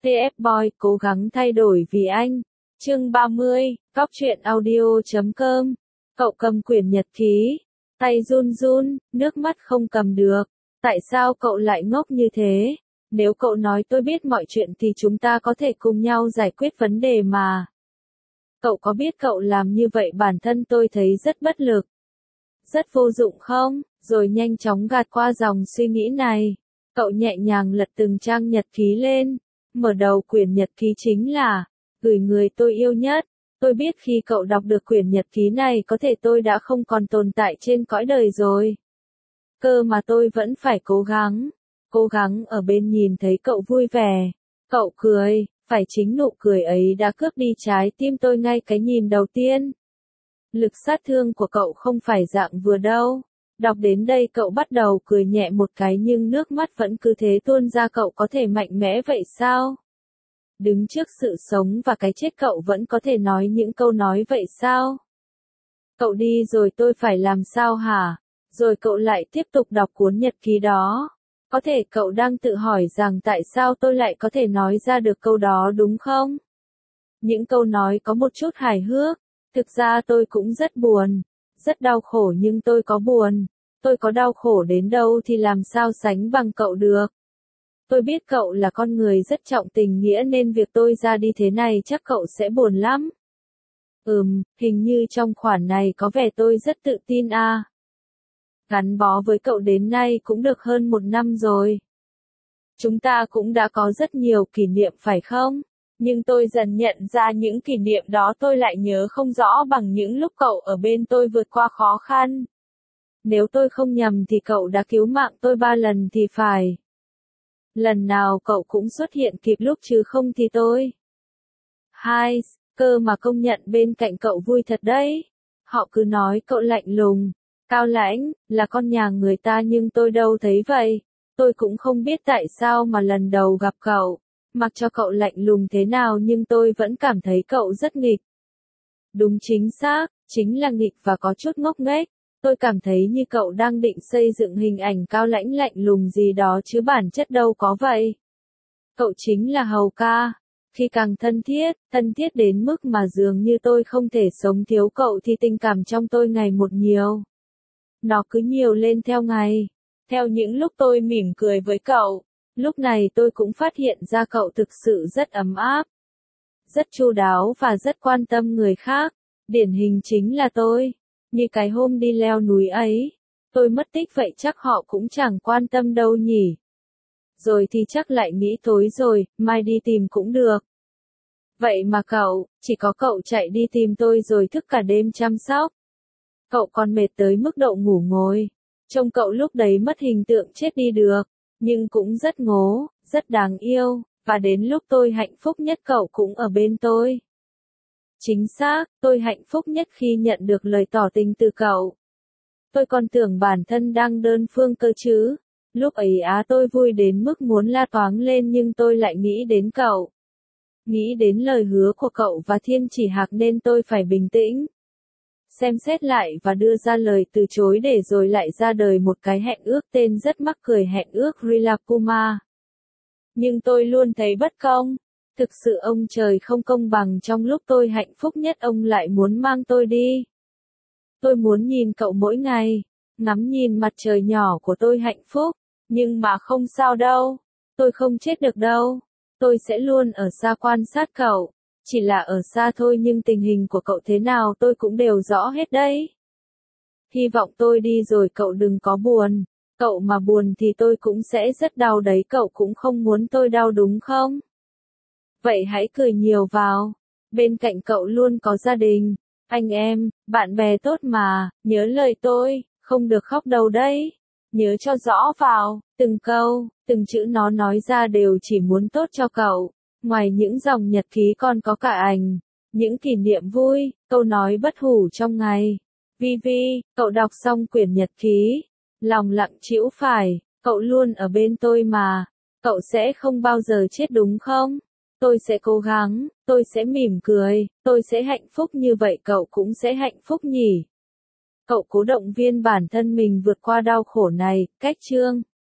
TF Boy cố gắng thay đổi vì anh. Chương 30, Cóc truyện audio.com. Cậu cầm quyển nhật ký, tay run run, nước mắt không cầm được. Tại sao cậu lại ngốc như thế? Nếu cậu nói tôi biết mọi chuyện thì chúng ta có thể cùng nhau giải quyết vấn đề mà. Cậu có biết cậu làm như vậy bản thân tôi thấy rất bất lực, rất vô dụng không? Rồi nhanh chóng gạt qua dòng suy nghĩ này. Cậu nhẹ nhàng lật từng trang nhật ký lên. Mở đầu quyển nhật ký chính là gửi người tôi yêu nhất. Tôi biết khi cậu đọc được quyển nhật ký này có thể tôi đã không còn tồn tại trên cõi đời rồi. Cơ mà tôi vẫn phải cố gắng ở bên nhìn thấy cậu vui vẻ. Cậu cười, phải chính nụ cười ấy đã cướp đi trái tim tôi ngay cái nhìn đầu tiên. Lực sát thương của cậu không phải dạng vừa đâu. Đọc đến đây cậu bắt đầu cười nhẹ một cái nhưng nước mắt vẫn cứ thế tuôn ra. Cậu có thể mạnh mẽ vậy sao? Đứng trước sự sống và cái chết cậu vẫn có thể nói những câu nói vậy sao? Cậu đi rồi tôi phải làm sao hả? Rồi cậu lại tiếp tục đọc cuốn nhật ký đó. Có thể cậu đang tự hỏi rằng tại sao tôi lại có thể nói ra được câu đó đúng không? Những câu nói có một chút hài hước. Thực ra tôi cũng rất buồn, rất đau khổ nhưng tôi có buồn. Tôi có đau khổ đến đâu thì làm sao sánh bằng cậu được. Tôi biết cậu là con người rất trọng tình nghĩa nên việc tôi ra đi thế này chắc cậu sẽ buồn lắm. Hình như trong khoản này có vẻ tôi rất tự tin à. Gắn bó với cậu đến nay cũng được hơn 1 năm rồi. Chúng ta cũng đã có rất nhiều kỷ niệm phải không? Nhưng tôi dần nhận ra những kỷ niệm đó tôi lại nhớ không rõ bằng những lúc cậu ở bên tôi vượt qua khó khăn. Nếu tôi không nhầm thì cậu đã cứu mạng tôi 3 lần thì phải. Lần nào cậu cũng xuất hiện kịp lúc chứ không thì tôi. Cơ mà công nhận bên cạnh cậu vui thật đấy. Họ cứ nói cậu lạnh lùng, cao lãnh, là con nhà người ta nhưng tôi đâu thấy vậy. Tôi cũng không biết tại sao mà lần đầu gặp cậu, mặc cho cậu lạnh lùng thế nào nhưng tôi vẫn cảm thấy cậu rất nghịch. Đúng chính xác, chính là nghịch và có chút ngốc nghếch. Tôi cảm thấy như cậu đang định xây dựng hình ảnh cao lãnh lạnh lùng gì đó chứ bản chất đâu có vậy. Cậu chính là Hầu ca. Khi càng thân thiết đến mức mà dường như tôi không thể sống thiếu cậu thì tình cảm trong tôi ngày một nhiều. Nó cứ nhiều lên theo ngày. Theo những lúc tôi mỉm cười với cậu, lúc này tôi cũng phát hiện ra cậu thực sự rất ấm áp, rất chu đáo và rất quan tâm người khác. Điển hình chính là tôi. Như cái hôm đi leo núi ấy, tôi mất tích vậy chắc họ cũng chẳng quan tâm đâu nhỉ. Rồi thì chắc lại nghĩ tối rồi, mai đi tìm cũng được. Vậy mà chỉ có cậu chạy đi tìm tôi rồi thức cả đêm chăm sóc. Cậu còn mệt tới mức độ ngủ ngồi. Trông cậu lúc đấy mất hình tượng chết đi được, nhưng cũng rất ngố, rất đáng yêu, và đến lúc tôi hạnh phúc nhất cậu cũng ở bên tôi. Chính xác, tôi hạnh phúc nhất khi nhận được lời tỏ tình từ cậu. Tôi còn tưởng bản thân đang đơn phương cơ chứ. Lúc ấy tôi vui đến mức muốn la toáng lên nhưng tôi lại nghĩ đến cậu. Nghĩ đến lời hứa của cậu và Thiên Chỉ Hạc nên tôi phải bình tĩnh. Xem xét lại và đưa ra lời từ chối để rồi lại ra đời một cái hẹn ước tên rất mắc cười, hẹn ước Rilakuma. Nhưng tôi luôn thấy bất công. Thực sự ông trời không công bằng, trong lúc tôi hạnh phúc nhất ông lại muốn mang tôi đi. Tôi muốn nhìn cậu mỗi ngày, ngắm nhìn mặt trời nhỏ của tôi hạnh phúc, nhưng mà không sao đâu. Tôi không chết được đâu. Tôi sẽ luôn ở xa quan sát cậu. Chỉ là ở xa thôi nhưng tình hình của cậu thế nào tôi cũng đều rõ hết đấy. Hy vọng tôi đi rồi cậu đừng có buồn. Cậu mà buồn thì tôi cũng sẽ rất đau đấy, cậu cũng không muốn tôi đau đúng không? Vậy hãy cười nhiều vào. Bên cạnh cậu luôn có gia đình, anh em, bạn bè tốt mà. Nhớ lời tôi, không được khóc đâu đấy. Nhớ cho rõ vào, từng câu, từng chữ nó nói ra đều chỉ muốn tốt cho cậu. Ngoài những dòng nhật ký còn có cả ảnh, những kỷ niệm vui, câu nói bất hủ trong ngày. Vi, cậu đọc xong quyển nhật ký, lòng lặng trĩu phải, cậu luôn ở bên tôi mà. Cậu sẽ không bao giờ chết đúng không? Tôi sẽ cố gắng, tôi sẽ mỉm cười, tôi sẽ hạnh phúc như vậy cậu cũng sẽ hạnh phúc nhỉ? Cậu cố động viên bản thân mình vượt qua đau khổ này. Cách chương